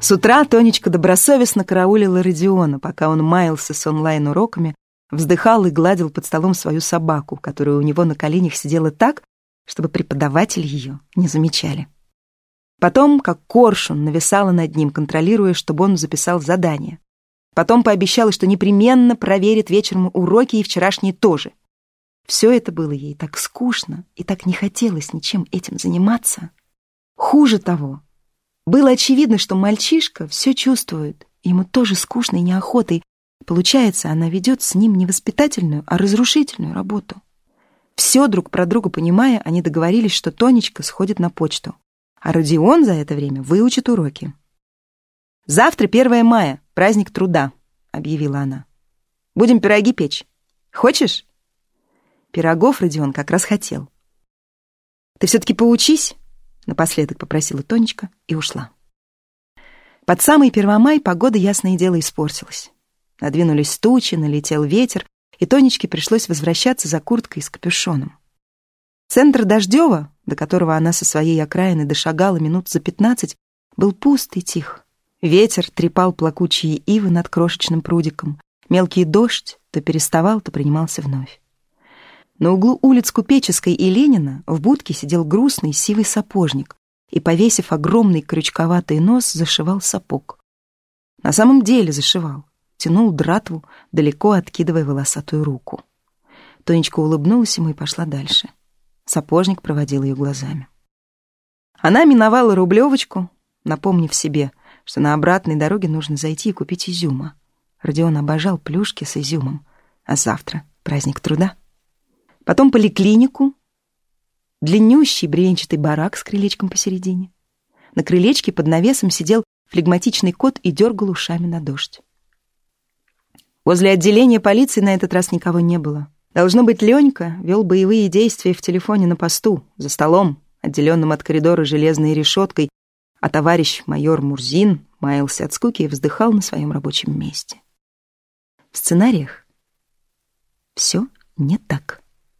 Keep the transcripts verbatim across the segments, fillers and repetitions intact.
С утра Тонечка добросовестно караулила Родиона, пока он маялся с онлайн-уроками, вздыхал и гладил под столом свою собаку, которая у него на коленях сидела так, чтобы преподаватели ее не замечали. Потом, как коршун, нависала над ним, контролируя, чтобы он записал задание. Потом пообещала, что непременно проверит вечером уроки и вчерашние тоже. Все это было ей так скучно и так не хотелось ничем этим заниматься. Хуже того, было очевидно, что мальчишка все чувствует, ему тоже скучно и неохота, и, получается, она ведет с ним не воспитательную, а разрушительную работу. Все друг про друга понимая, они договорились, что Тонечка сходит на почту, а Родион за это время выучит уроки. «Завтра первое мая, праздник труда», — объявила она. «Будем пироги печь. Хочешь?» Пирогов Родион как раз хотел. «Ты все-таки поучись», — напоследок попросила Тонечка и ушла. Под самый Первомай погода, ясное дело, испортилась. Надвинулись тучи, налетел ветер, и Тонечке пришлось возвращаться за курткой с капюшоном. Центр Дождева, до которого она со своей окраины дошагала минут за пятнадцать, был пуст и тих. Ветер трепал плакучие ивы над крошечным прудиком. Мелкий дождь то переставал, то принимался вновь. На углу улиц Купеческой и Ленина в будке сидел грустный сивый сапожник и, повесив огромный крючковатый нос, зашивал сапог. На самом деле зашивал, тянул дратву, далеко откидывая волосатую руку. Тонечка улыбнулась ему и пошла дальше. Сапожник проводил ее глазами. Она миновала Рублевочку, напомнив себе, что на обратной дороге нужно зайти и купить изюма. Родион обожал плюшки с изюмом, а завтра праздник труда. Потом поликлинику, длиннющий бревенчатый барак с крылечком посередине. На крылечке под навесом сидел флегматичный кот и дергал ушами на дождь. Возле отделения полиции на этот раз никого не было. Должно быть, Ленька вел боевые действия в телефоне на посту, за столом, отделенным от коридора железной решеткой, а товарищ майор Мурзин маялся от скуки и вздыхал на своем рабочем месте. В сценариях все не так.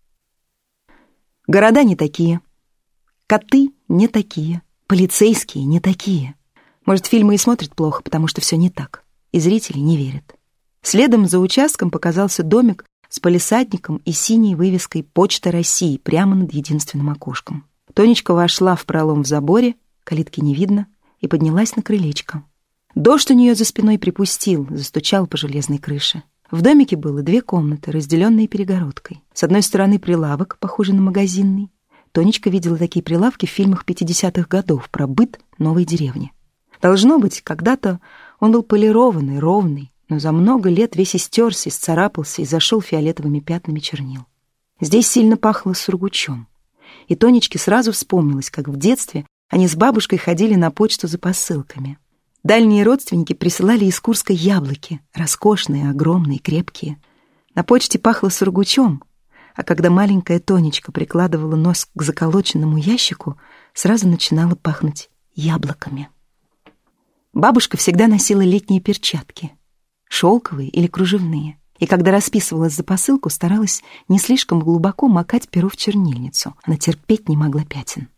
Города не такие, коты не такие, полицейские не такие. Может, фильмы и смотрят плохо, потому что все не так, и зрители не верят. Следом за участком показался домик с палисадником и синей вывеской «Почта России» прямо над единственным окошком. Тонечка вошла в пролом в заборе, калитки не видно, и поднялась на крылечко. Дождь у нее за спиной припустил, застучал по железной крыше. В домике было две комнаты, разделенные перегородкой. С одной стороны прилавок, похожий на магазинный. Тонечка видела такие прилавки в фильмах пятидесятых годов про быт новой деревни. Должно быть, когда-то он был полированный, ровный, но за много лет весь истерся, исцарапался и зашел фиолетовыми пятнами чернил. Здесь сильно пахло сургучом. И Тонечке сразу вспомнилось, как в детстве они с бабушкой ходили на почту за посылками. Дальние родственники присылали из Курска яблоки, роскошные, огромные, крепкие. На почте пахло сургучом, а когда маленькая Тонечка прикладывала нос к заколоченному ящику, сразу начинало пахнуть яблоками. Бабушка всегда носила летние перчатки, шелковые или кружевные, и когда расписывалась за посылку, старалась не слишком глубоко макать перо в чернильницу. Она терпеть не могла пятен.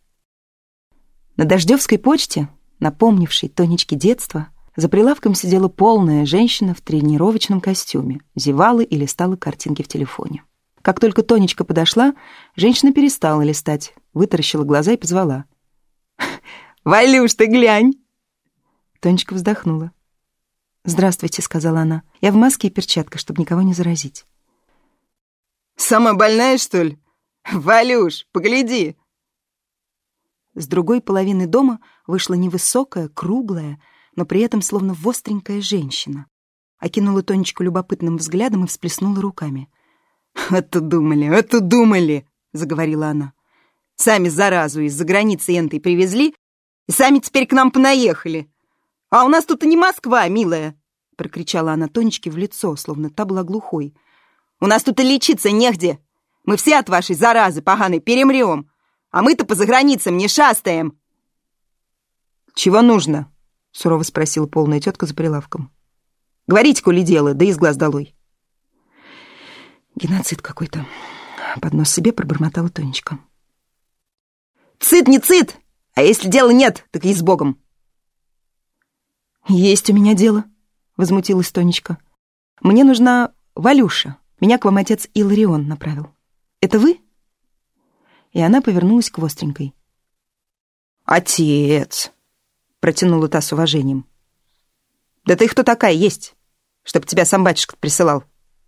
На Дождевской почте, напомнившей Тонечке детство, за прилавком сидела полная женщина в тренировочном костюме, зевала и листала картинки в телефоне. Как только Тонечка подошла, женщина перестала листать, вытаращила глаза и позвала. «Валюш, ты глянь!» Тонечка вздохнула. «Здравствуйте», — сказала она. «Я в маске и перчатках, чтобы никого не заразить». «Сама больная, что ли? Валюш, погляди!» С другой половины дома вышла невысокая, круглая, но при этом словно востренькая женщина. Окинула Тонечку любопытным взглядом и всплеснула руками. «Это думали, это думали!» — заговорила она. «Сами заразу из-за границы энтой привезли, и сами теперь к нам понаехали. А у нас тут и не Москва, милая!» — прокричала она Тонечке в лицо, словно та была глухой. «У нас тут и лечиться негде. Мы все от вашей заразы поганой перемрем. А мы-то по заграницам не шастаем!» «Чего нужно?» — сурово спросила полная тетка за прилавком. «Говорите, коли дело, да из глаз долой». «Геноцид какой-то», — под нос себе пробормотала Тонечка. «Цит не цит! А если дела нет, так и с Богом!» «Есть у меня дело», — возмутилась Тонечка. «Мне нужна Валюша. Меня к вам отец Иларион направил. Это вы?» И она повернулась к Востренькой. «Отец!» — протянула та с уважением. «Да ты кто такая есть, чтоб тебя сам батюшка присылал?»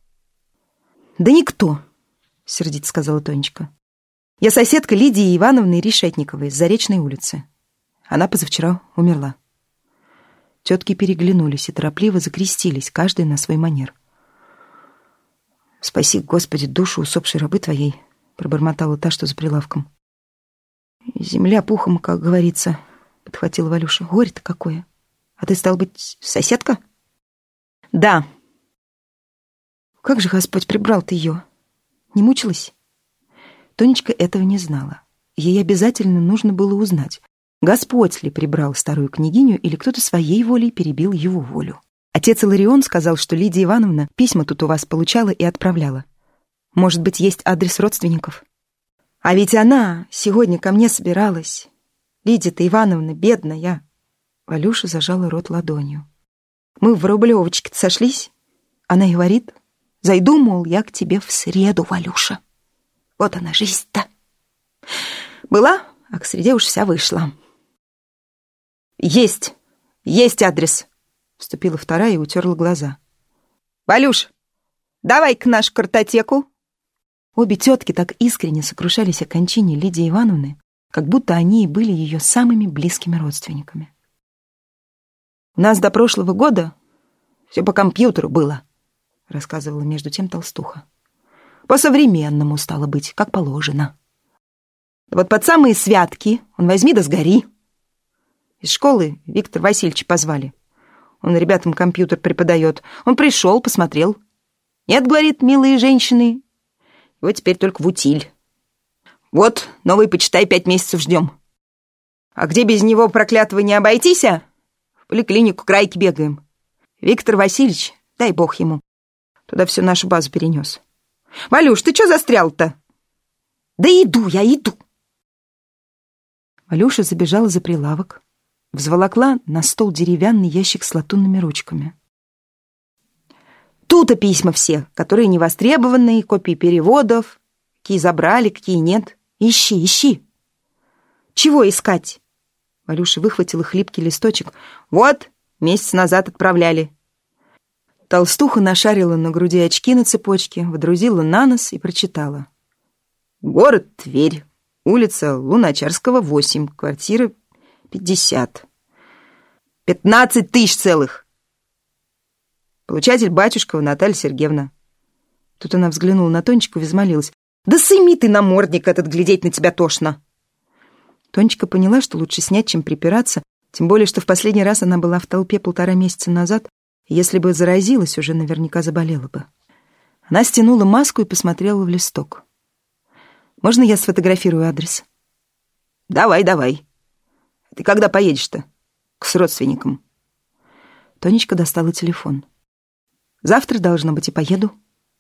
«Да никто», — сердито сказала Тонечка. «Я соседка Лидии Ивановны Решетниковой с Заречной улицы. Она позавчера умерла». Тетки переглянулись и торопливо закрестились, каждый на свой манер. «Спаси, Господи, душу усопшей рабы твоей», — пробормотала та, что за прилавком. «Земля пухом, как говорится», — подхватила Валюша. «Горе-то какое! А ты, стал быть, соседка?» «Да». «Как же Господь прибрал-то ее? Не мучилась?» Тонечка этого не знала. Ей обязательно нужно было узнать, Господь ли прибрал старую княгиню или кто-то своей волей перебил его волю. Отец Иларион сказал, что Лидия Ивановна письма тут у вас получала и отправляла. Может быть, есть адрес родственников? А ведь она сегодня ко мне собиралась. Лидия-то Ивановна бедная. Валюша зажала рот ладонью. Мы в Рублевочке-то сошлись. Она и говорит: зайду, мол, я к тебе в среду, Валюша. Вот она жизнь-то. Была, а к среде уж вся вышла. Есть, есть адрес. Вступила вторая и утерла глаза. «Валюш, давай к нашу картотеку». Обе тетки так искренне сокрушались о кончине Лидии Ивановны, как будто они и были ее самыми близкими родственниками. «У нас до прошлого года все по компьютеру было», — рассказывала между тем толстуха. «По-современному стало быть, как положено. Вот под самые святки он возьми да сгори». Из школы Виктор Васильевича позвали. Он ребятам компьютер преподает. Он пришел, посмотрел. «Нет, — говорит, — милые женщины, его теперь только в утиль. Вот, новый, почитай, пять месяцев ждем. А где без него, проклятого, не обойтись, а? В поликлинику к Райке бегаем. Виктор Васильевич, дай бог ему, туда всю нашу базу перенес. Валюш, ты что застрял-то?» «Да иду я, иду!» Валюша забежала за прилавок, взволокла на стол деревянный ящик с латунными ручками. Тут-то письма все, которые не востребованные, копии переводов, какие забрали, какие нет. Ищи, ищи. Чего искать? Валюша выхватила хлипкий листочек. Вот, месяц назад отправляли. Толстуха нашарила на груди очки на цепочке, водрузила на нос и прочитала. Город Тверь, улица Луначарского, восемь, квартира пятьдесят. Пятнадцать тысяч целых. Получатель Батюшкова Наталья Сергеевна. Тут она взглянула на Тонечку и взмолилась. Да сыми ты, намордник этот, глядеть на тебя тошно. Тонечка поняла, что лучше снять, чем припираться, тем более, что в последний раз она была в толпе полтора месяца назад, и если бы заразилась, уже наверняка заболела бы. Она стянула маску и посмотрела в листок. «Можно я сфотографирую адрес?» «Давай, давай. Ты когда поедешь-то? К родственникам?» Тонечка достала телефон. «Завтра, должно быть, и поеду».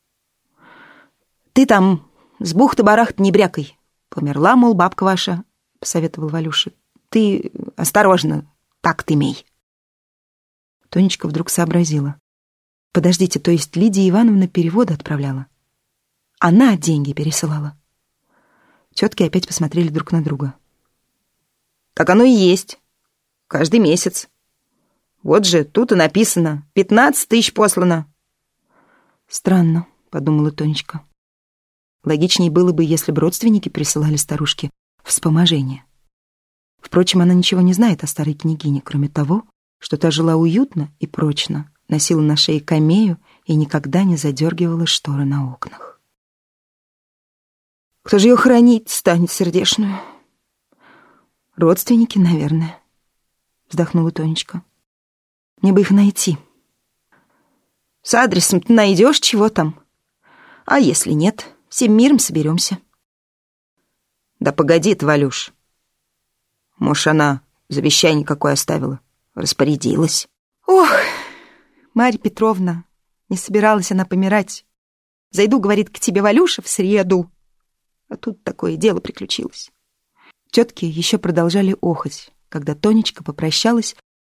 «Ты там с бухты-барахты не брякай. Померла, мол, бабка ваша», — посоветовал Валюша. «Ты осторожно, так-то имей». Тонечка вдруг сообразила. «Подождите, то есть Лидия Ивановна переводы отправляла? Она деньги пересылала?» Тетки опять посмотрели друг на друга. «Так оно и есть. Каждый месяц. Вот же, тут и написано. Пятнадцать тысяч послано». «Странно», — подумала Тонечка. Логичнее было бы, если бы родственники присылали старушке вспоможение. Впрочем, она ничего не знает о старой княгине, кроме того, что та жила уютно и прочно, носила на шее камею и никогда не задергивала шторы на окнах. «Кто же ее хранить станет, сердешную?» «Родственники, наверное», — вздохнула Тонечка. «Мне бы их найти». «С адресом ты найдешь, чего там? А если нет, всем миром соберемся». «Да погоди ты, Валюш. Может, она завещание какое оставила, распорядилась». «Ох, Марья Петровна, не собиралась она помирать. Зайду, говорит, к тебе, Валюша, в среду. А тут такое дело приключилось». Тетки еще продолжали охать, когда Тонечка попрощалась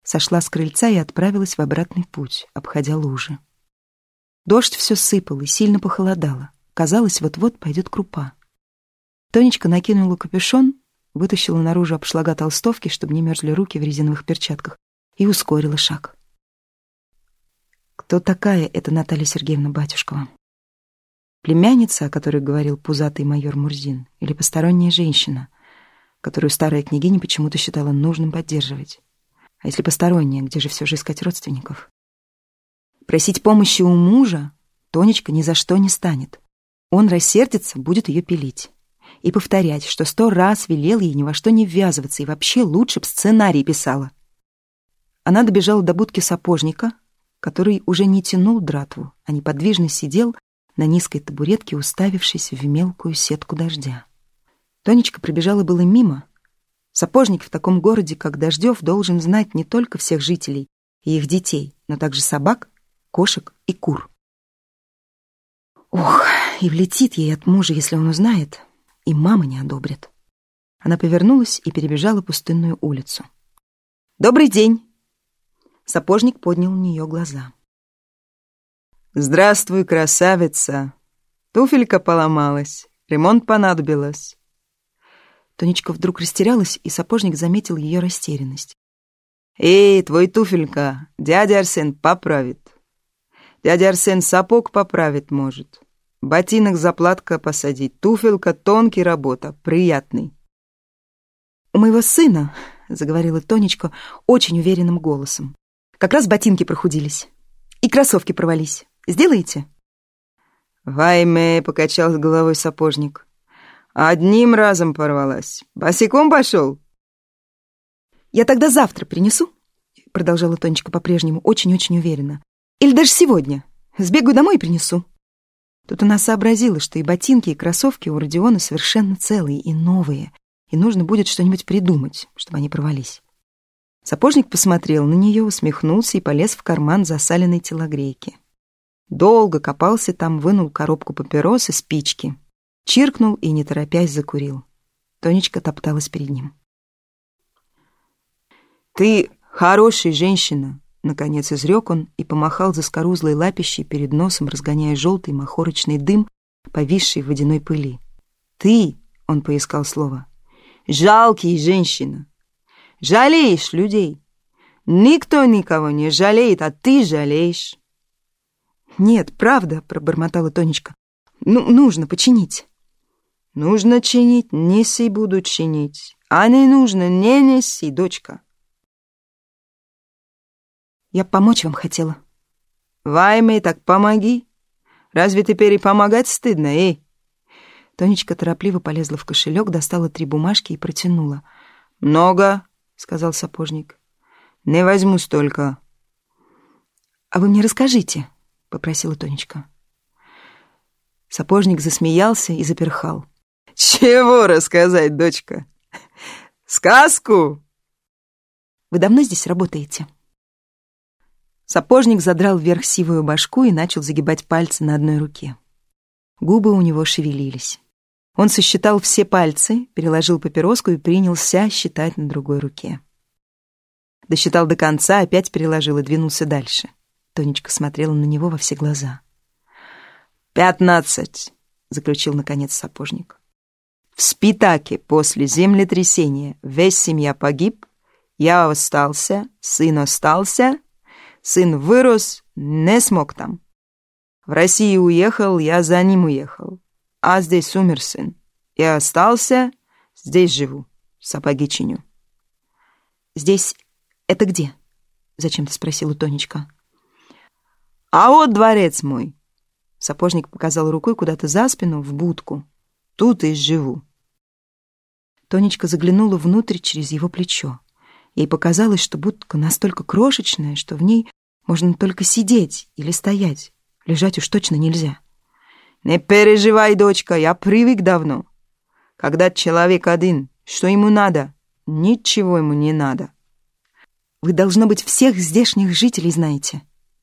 сошла с крыльца и отправилась в обратный путь, обходя лужи. Дождь все сыпал и сильно похолодало. Казалось, вот-вот пойдет крупа. Тонечка накинула капюшон, вытащила наружу обшлага толстовки, чтобы не мерзли руки в резиновых перчатках, и ускорила шаг. Кто такая эта Наталья Сергеевна Батюшкова? Племянница, о которой говорил пузатый майор Мурзин, или посторонняя женщина, которую старая княгиня почему-то считала нужным поддерживать? А если посторонняя, где же все же искать родственников? Просить помощи у мужа Тонечка ни за что не станет. Он рассердится, будет ее пилить. И повторять, что сто раз велел ей ни во что не ввязываться и вообще лучше б сценарий писала. Она добежала до будки сапожника, который уже не тянул дратву, а неподвижно сидел на низкой табуретке, уставившись в мелкую сетку дождя. Тонечка пробежала было мимо. Сапожник в таком городе, как Дождев, должен знать не только всех жителей и их детей, но также собак, кошек и кур. Ох, и влетит ей от мужа, если он узнает, и мама не одобрит. Она повернулась и перебежала пустынную улицу. «Добрый день!» Сапожник поднял на нее глаза. «Здравствуй, красавица! Туфелька поломалась, ремонт понадобилось». Тонечка вдруг растерялась, и сапожник заметил ее растерянность. «Эй, твой туфелька, дядя Арсен поправит. Дядя Арсен сапог поправить может. Ботинок заплатка посадить, туфелька тонкий работа, приятный». «У моего сына, — заговорила Тонечка очень уверенным голосом, — как раз ботинки прохудились и кроссовки порвались. Сделаете?» «Вайме, — покачал головой сапожник, — одним разом порвалась. Босиком пошел?» «Я тогда завтра принесу, — продолжала Тонечка по-прежнему очень-очень уверенно, — или даже сегодня. Сбегаю домой и принесу». Тут она сообразила, что и ботинки, и кроссовки у Родиона совершенно целые и новые, и нужно будет что-нибудь придумать, чтобы они порвались. Сапожник посмотрел на нее, усмехнулся и полез в карман засаленной телогрейки. Долго копался там, вынул коробку папирос и спички, чиркнул и, не торопясь, закурил. Тонечка топталась перед ним. «Ты хорошая женщина!» Наконец изрек он и помахал заскорузлой лапищей перед носом, разгоняя желтый махорочный дым, повисший в водяной пыли. «Ты!» — он поискал слово. «Жалкий женщина! Жалеешь людей! Никто никого не жалеет, а ты жалеешь!» «Нет, правда!» — пробормотала Тонечка. «Ну, нужно починить!» «Нужно чинить, неси буду чинить, а не нужно, не неси, дочка!» «Я помочь вам хотела». «Вайме, так помоги. Разве теперь и помогать стыдно, эй?» Тонечка торопливо полезла в кошелек, достала три бумажки и протянула. «Много», — сказал сапожник. «Не возьму столько». «А вы мне расскажите», — попросила Тонечка. Сапожник засмеялся и заперхал. «Чего рассказать, дочка? Сказку?» «Вы давно здесь работаете?» Сапожник задрал вверх сивую башку и начал загибать пальцы на одной руке. Губы у него шевелились. Он сосчитал все пальцы, переложил папироску и принялся считать на другой руке. Досчитал до конца, опять переложил и двинулся дальше. Тонечка смотрела на него во все глаза. «Пятнадцать», — заключил наконец сапожник. «В Спитаке после землетрясения весь семья погиб, я остался, сын остался, сын вырос, не смог там. В Россию уехал, я за ним уехал. А здесь умер сын. Я остался, здесь живу, сапоги чиню». «Здесь это где?» — зачем-то спросила Тонечка. «А вот дворец мой». Сапожник показал рукой куда-то за спину, в будку. «Тут и живу». Тонечка заглянула внутрь через его плечо. Ей показалось, что будка настолько крошечная, что в ней можно только сидеть или стоять. Лежать уж точно нельзя. «Не переживай, дочка, я привык давно. Когда человек один, что ему надо? Ничего ему не надо». «Вы, должно быть, всех здешних жителей знаете».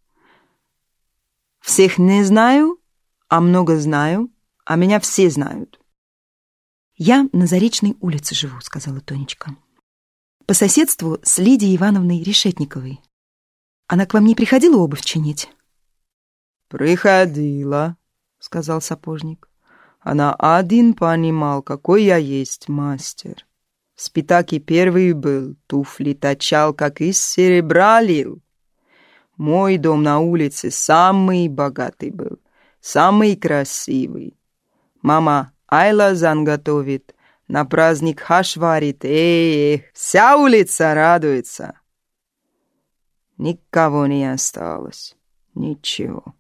«Всех не знаю, а много знаю, а меня все знают». «Я на Заречной улице живу», — сказала Тонечка. по соседству с Лидией Ивановной Решетниковой. Она к вам не приходила обувь чинить? «Приходила», — сказал сапожник. «Она один понимал, какой я есть мастер. В Спитаке первый был, туфли точал, как из серебра лил. Мой дом на улице самый богатый был, самый красивый. Мама айлазан готовит, на праздник хаш варит, эх, вся улица радуется. Никого не осталось, ничего».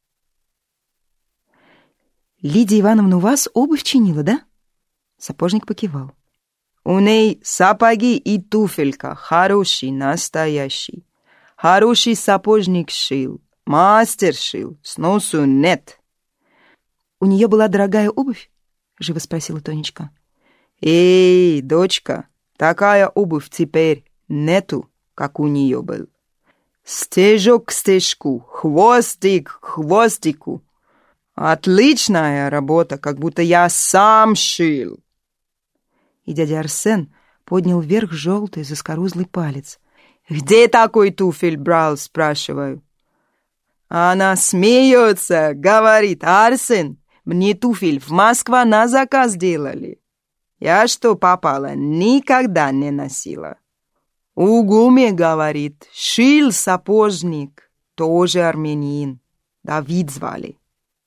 Лидия Ивановна у вас обувь чинила, да? Сапожник покивал. У ней сапоги и туфелька хороший, настоящий. Хороший сапожник шил, мастер шил, сносу нет. У нее была дорогая обувь? Живо спросила Тонечка. Эй, дочка, такая обувь теперь нету, как у нее был. Стежок к стежку, хвостик к хвостику. Отличная работа, как будто я сам шил. И дядя Арсен поднял вверх желтый заскорузлый палец. «Где такой туфель брал?» — спрашиваю. Она смеется, говорит: «Арсен, мне туфель в Москве на заказ делали. Я что попала, никогда не носила». У Гуме, говорит, шил сапожник, тоже армянин, Давид звали.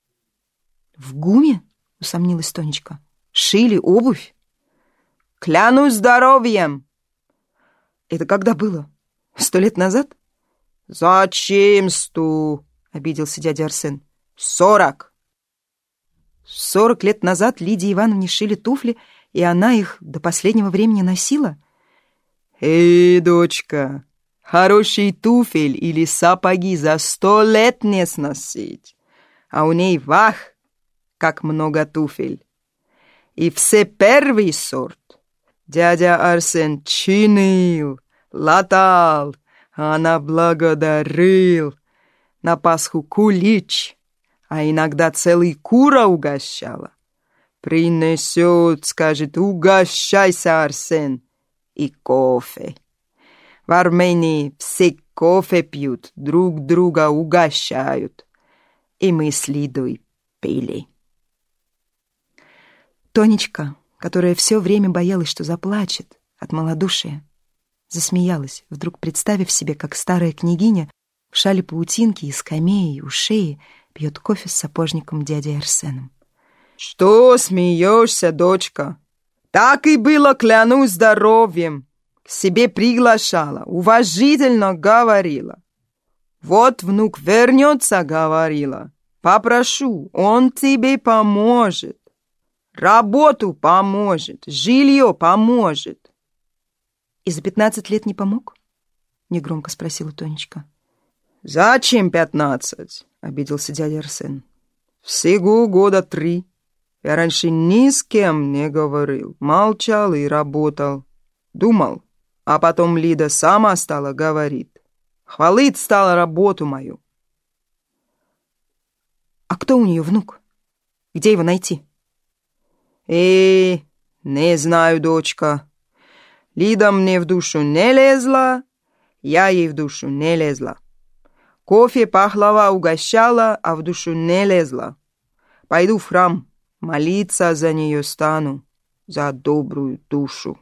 В Гуме? Усомнилась Тонечка. Шили обувь? Клянусь здоровьем. Это когда было? Сто лет назад? Зачем сто? Обиделся дядя Арсен. Сорок. Сорок лет назад Лидии Ивановне шили туфли, и она их до последнего времени носила? Эй, дочка, хороший туфель или сапоги за сто лет не сносить. А у ней вах, как много туфель. И все первый сорт. Дядя Арсен чинил, латал, а она благодарил. На Пасху кулич, а иногда целый кура угощала. Принесет, скажет: «Угощайся, Арсен». И кофе. В Армении все кофе пьют, друг друга угощают. И мы с Лидой пили. Тонечка, которая все время боялась, что заплачет от малодушия, засмеялась, вдруг представив себе, как старая княгиня в шале паутинки и скамеи у шеи пьет кофе с сапожником дядей Арсеном. «Что смеешься, дочка? Так и было, клянусь здоровьем. К себе приглашала, уважительно говорила. Вот внук вернется, говорила. Попрошу, он тебе поможет. Работу поможет, жилье поможет». «И за пятнадцать лет не помог?» — негромко спросила Тонечка. «Зачем пятнадцать?» — обиделся дядя Арсен. «Всего года три. Я раньше ни с кем не говорил, молчал и работал. Думал, а потом Лида сама стала говорить. Хвалить стала работу мою». «А кто у нее внук? Где его найти?» «Эй, не знаю, дочка. Лида мне в душу не лезла, я ей в душу не лезла. Кофе пахлава угощала, а в душу не лезла. Пойду в храм, молиться за нее стану, за добрую душу».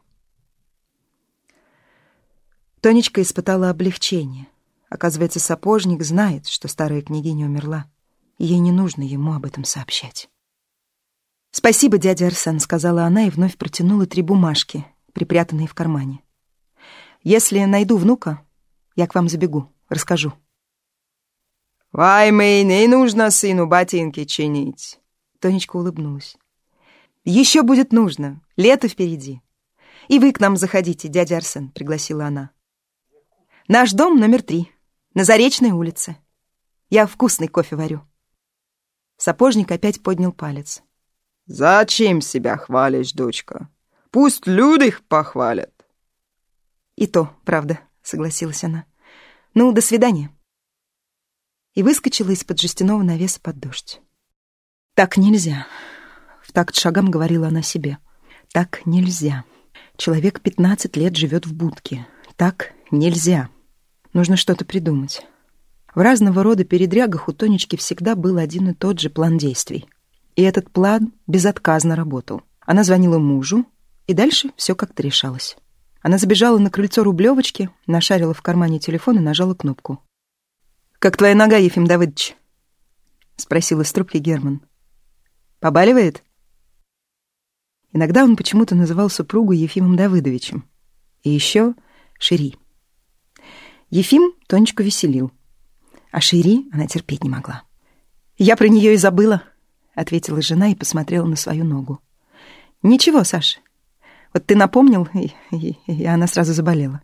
Тонечка испытала облегчение. Оказывается, сапожник знает, что старая княгиня умерла, и ей не нужно ему об этом сообщать. «Спасибо, дядя Арсен», — сказала она и вновь протянула три бумажки, припрятанные в кармане. «Если найду внука, я к вам забегу, расскажу». «Вайме, не нужно сыну ботинки чинить». Тонечка улыбнулась. «Еще будет нужно, лето впереди. И вы к нам заходите, дядя Арсен», — пригласила она. «Наш дом номер три, на Заречной улице. Я вкусный кофе варю». Сапожник опять поднял палец. «Зачем себя хвалишь, дочка? Пусть люди их похвалят». «И то, правда», — согласилась она. «Ну, до свидания». И выскочила из-под жестяного навеса под дождь. «Так нельзя», — в такт шагам говорила она себе. «Так нельзя. Человек пятнадцать лет живет в будке. Так нельзя. Нужно что-то придумать. В разного рода передрягах у Тонечки всегда был один и тот же план действий. И этот план безотказно работал. Она звонила мужу, и дальше все как-то решалось. Она забежала на крыльцо Рублевочки, нашарила в кармане телефон и нажала кнопку. «Как твоя нога, Ефим Давыдович?» — спросил из трубки Герман. «Побаливает?» Иногда он почему-то называл супругу Ефимом Давыдовичем. И еще Шири. Ефим Тонечку веселил, а Шири она терпеть не могла. «Я про нее и забыла», — ответила жена и посмотрела на свою ногу. «Ничего, Саша. Вот ты напомнил, и, и, и она сразу заболела».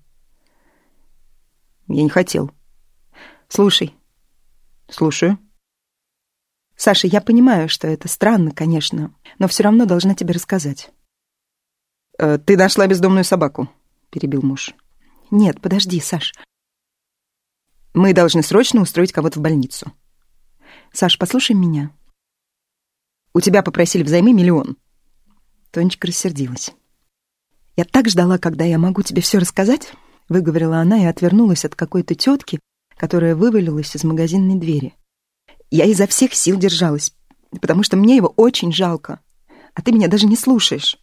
«Я не хотел». «Слушай». «Слушаю». «Саша, я понимаю, что это странно, конечно, но все равно должна тебе рассказать». «Э, «Ты нашла бездомную собаку», — перебил муж. «Нет, подожди, Саш. Мы должны срочно устроить кого-то в больницу». «Саш, послушай меня». «У тебя попросили взаймы миллион». Тонечка рассердилась. «Я так ждала, когда я могу тебе все рассказать», — выговорила она и отвернулась от какой-то тетки, которая вывалилась из магазинной двери. «Я изо всех сил держалась, потому что мне его очень жалко, а ты меня даже не слушаешь».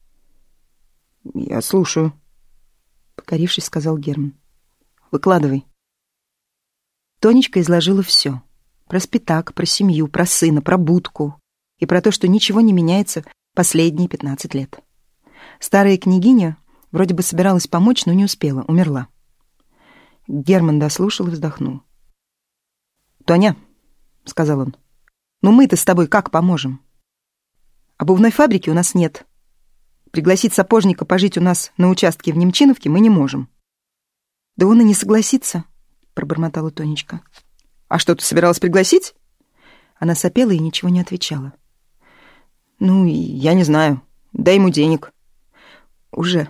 «Я слушаю», — покорившись, сказал Герман. «Выкладывай». Тонечка изложила все. Про спитак, про семью, про сына, про будку и про то, что ничего не меняется последние пятнадцать лет. Старая княгиня вроде бы собиралась помочь, но не успела, умерла. Герман дослушал и вздохнул. «Тоня», — сказал он, — «ну мы-то с тобой как поможем? Обувной фабрики у нас нет. Пригласить сапожника пожить у нас на участке в Немчиновке мы не можем». «Да он и не согласится», — пробормотала Тонечка. «А что, ты собиралась пригласить?» Она сопела и ничего не отвечала. «Ну, я не знаю. Дай ему денег». «Уже».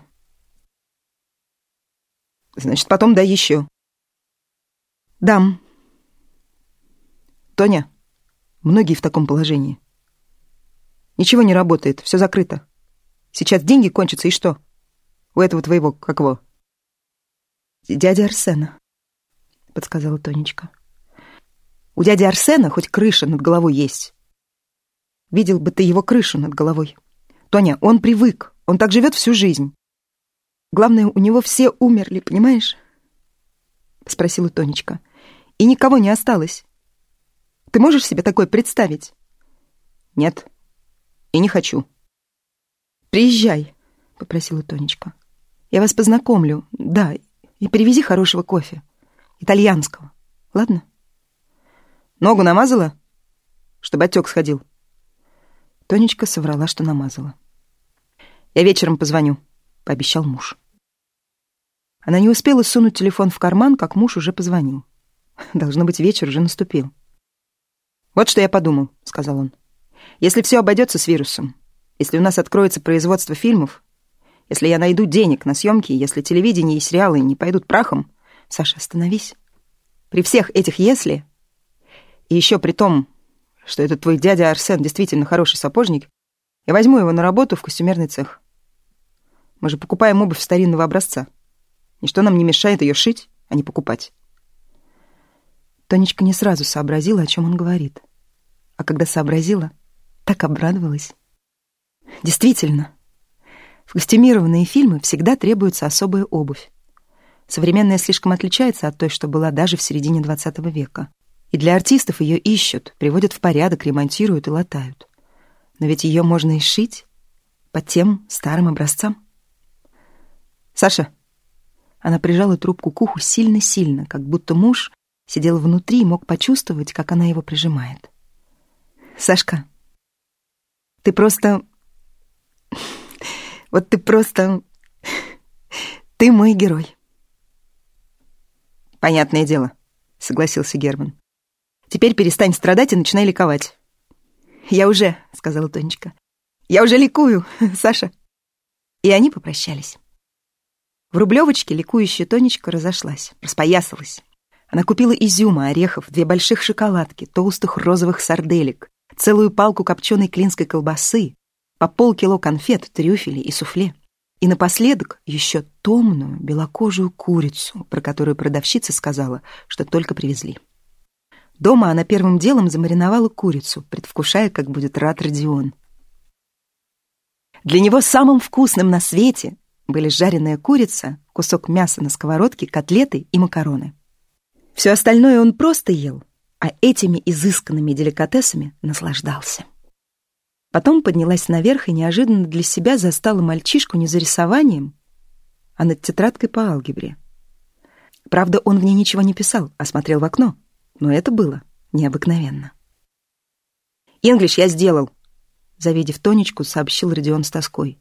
«Значит, потом дай еще». «Дам». «Тоня, многие в таком положении. Ничего не работает, все закрыто. Сейчас деньги кончатся, и что? У этого твоего, как его?» «Дядя Арсена», — подсказала Тонечка. «У дяди Арсена хоть крыша над головой есть. Видел бы ты его крышу над головой. Тоня, он привык, он так живет всю жизнь. Главное, у него все умерли, понимаешь?» — спросила Тонечка. «И никого не осталось. Ты можешь себе такое представить?» «Нет, и не хочу». «Приезжай», — попросила Тонечка. «Я вас познакомлю, да, и привези хорошего кофе. Итальянского, ладно?» «Ногу намазала? Чтобы отек сходил?» Тонечка соврала, что намазала. «Я вечером позвоню», — пообещал муж. Она не успела сунуть телефон в карман, как муж уже позвонил. Должно быть, вечер уже наступил. «Вот что я подумал», — сказал он. «Если все обойдется с вирусом, если у нас откроется производство фильмов, если я найду денег на съемки, если телевидение и сериалы не пойдут прахом...» «Саша, остановись. При всех этих «если», и еще при том, что этот твой дядя Арсен действительно хороший сапожник, я возьму его на работу в костюмерный цех. Мы же покупаем обувь старинного образца. Ничто нам не мешает ее шить, а не покупать». Тонечка не сразу сообразила, о чем он говорит. А когда сообразила, так обрадовалась. Действительно, в костюмированные фильмы всегда требуется особая обувь. Современная слишком отличается от той, что была даже в середине двадцатого века. И для артистов ее ищут, приводят в порядок, ремонтируют и латают. Но ведь ее можно и сшить по тем старым образцам. «Саша!» Она прижала трубку к уху сильно-сильно, как будто муж сидел внутри и мог почувствовать, как она его прижимает. «Сашка, ты просто... Вот ты просто... Ты мой герой». «Понятное дело», — согласился Герман. «Теперь перестань страдать и начинай ликовать». «Я уже», — сказала Тонечка. «Я уже ликую, Саша». И они попрощались. В Рублевочке ликующая Тонечка разошлась, распоясалась. Она купила изюма, орехов, две больших шоколадки, толстых розовых сарделек, целую палку копченой клинской колбасы, по полкило конфет, трюфелей и суфле. И напоследок еще томную белокожую курицу, про которую продавщица сказала, что только привезли. Дома она первым делом замариновала курицу, предвкушая, как будет рад Родион. Для него самым вкусным на свете были жареная курица, кусок мяса на сковородке, котлеты и макароны. Все остальное он просто ел, а этими изысканными деликатесами наслаждался. Потом поднялась наверх и неожиданно для себя застала мальчишку не за рисованием, а над тетрадкой по алгебре. Правда, он в ней ничего не писал, а смотрел в окно, но это было необыкновенно. «Инглиш я сделал», — завидев Тонечку, сообщил Родион с тоской.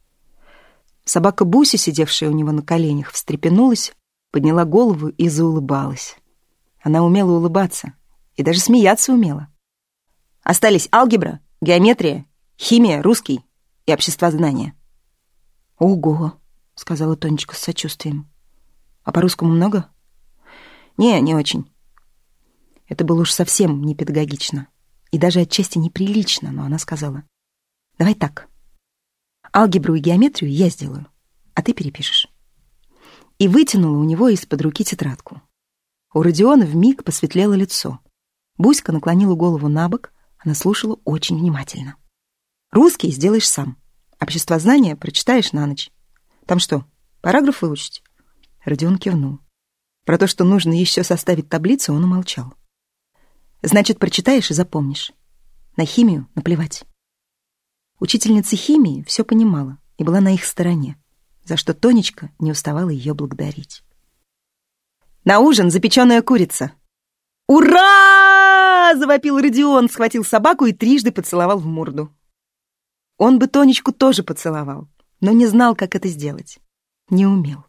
Собака Буси, сидевшая у него на коленях, встрепенулась, подняла голову и заулыбалась. Она умела улыбаться и даже смеяться умела. Остались алгебра, геометрия, химия, русский и обществознание. «Ого», — сказала Тонечка с сочувствием. «А по-русскому много?» «Не, не очень». Это было уж совсем не педагогично и даже отчасти неприлично, но она сказала: «Давай так. Алгебру и геометрию я сделаю, а ты перепишешь». И вытянула у него из-под руки тетрадку. У Родиона вмиг посветлело лицо. Буська наклонила голову на бок, она слушала очень внимательно. «Русский сделаешь сам. Обществознание прочитаешь на ночь. Там что, параграф выучить?» Родион кивнул. Про то, что нужно еще составить таблицу, он умолчал. «Значит, прочитаешь и запомнишь. На химию наплевать». Учительница химии все понимала и была на их стороне, за что Тонечка не уставала ее благодарить. «На ужин запеченная курица!» «Ура!» — завопил Родион, схватил собаку и трижды поцеловал в морду. Он бы Тонечку тоже поцеловал, но не знал, как это сделать. Не умел.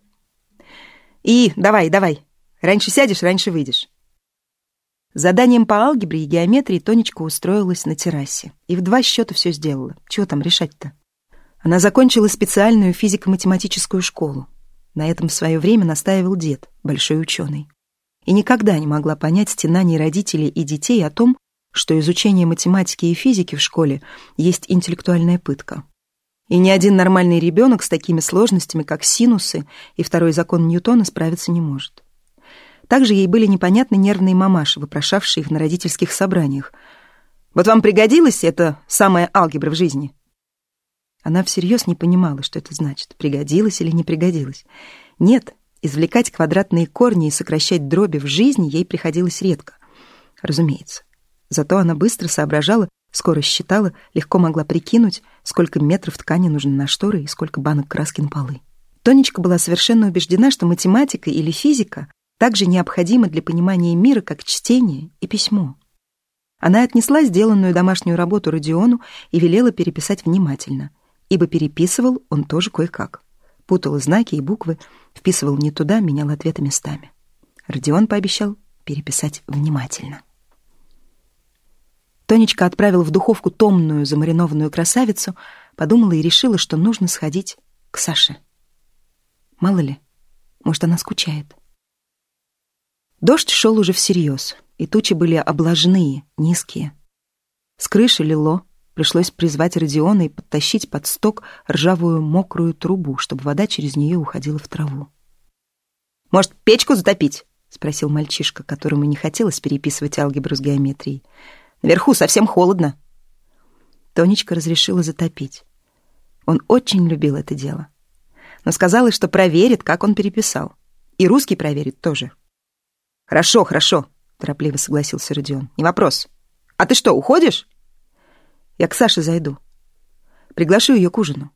«И давай, давай. Раньше сядешь, раньше выйдешь». Заданием по алгебре и геометрии Тонечка устроилась на террасе и в два счета все сделала. Чего там решать-то? Она закончила специальную физико-математическую школу. На этом в свое время настаивал дед, большой ученый. И никогда не могла понять стенаний родителей и детей о том, что изучение математики и физики в школе есть интеллектуальная пытка. И ни один нормальный ребенок с такими сложностями, как синусы и второй закон Ньютона, справиться не может. Также ей были непонятны нервные мамаши, вопрошавшие их на родительских собраниях. «Вот вам пригодилась эта самая алгебра в жизни?» Она всерьез не понимала, что это значит, пригодилась или не пригодилась. Нет, извлекать квадратные корни и сокращать дроби в жизни ей приходилось редко. Разумеется. Зато она быстро соображала, скоро считала, легко могла прикинуть, сколько метров ткани нужно на шторы и сколько банок краски на полы. Тонечка была совершенно убеждена, что математика или физика также необходимы для понимания мира, как чтение и письмо. Она отнесла сделанную домашнюю работу Родиону и велела переписать внимательно, ибо переписывал он тоже кое-как. Путал знаки и буквы, вписывал не туда, менял ответы местами. Родион пообещал переписать внимательно. Тонечка отправила в духовку томную замаринованную красавицу, подумала и решила, что нужно сходить к Саше. Мало ли, может, она скучает. Дождь шел уже всерьез, и тучи были облажные, низкие. С крыши лило, пришлось призвать Родиона и подтащить под сток ржавую мокрую трубу, чтобы вода через нее уходила в траву. «Может, печку затопить?» — спросил мальчишка, которому не хотелось переписывать алгебру с геометрией. «Наверху совсем холодно». Тонечка разрешила затопить. Он очень любил это дело, но сказала, что проверит, как он переписал. И русский проверит тоже. «Хорошо, хорошо», — торопливо согласился Родион. «Не вопрос. А ты что, уходишь?» «Я к Саше зайду. Приглашу ее к ужину.